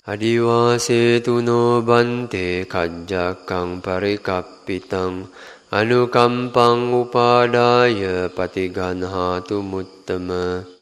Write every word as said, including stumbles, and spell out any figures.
Adivasetu no bante kajjakang parikappitang anukampang upadaya patiganhatu muttama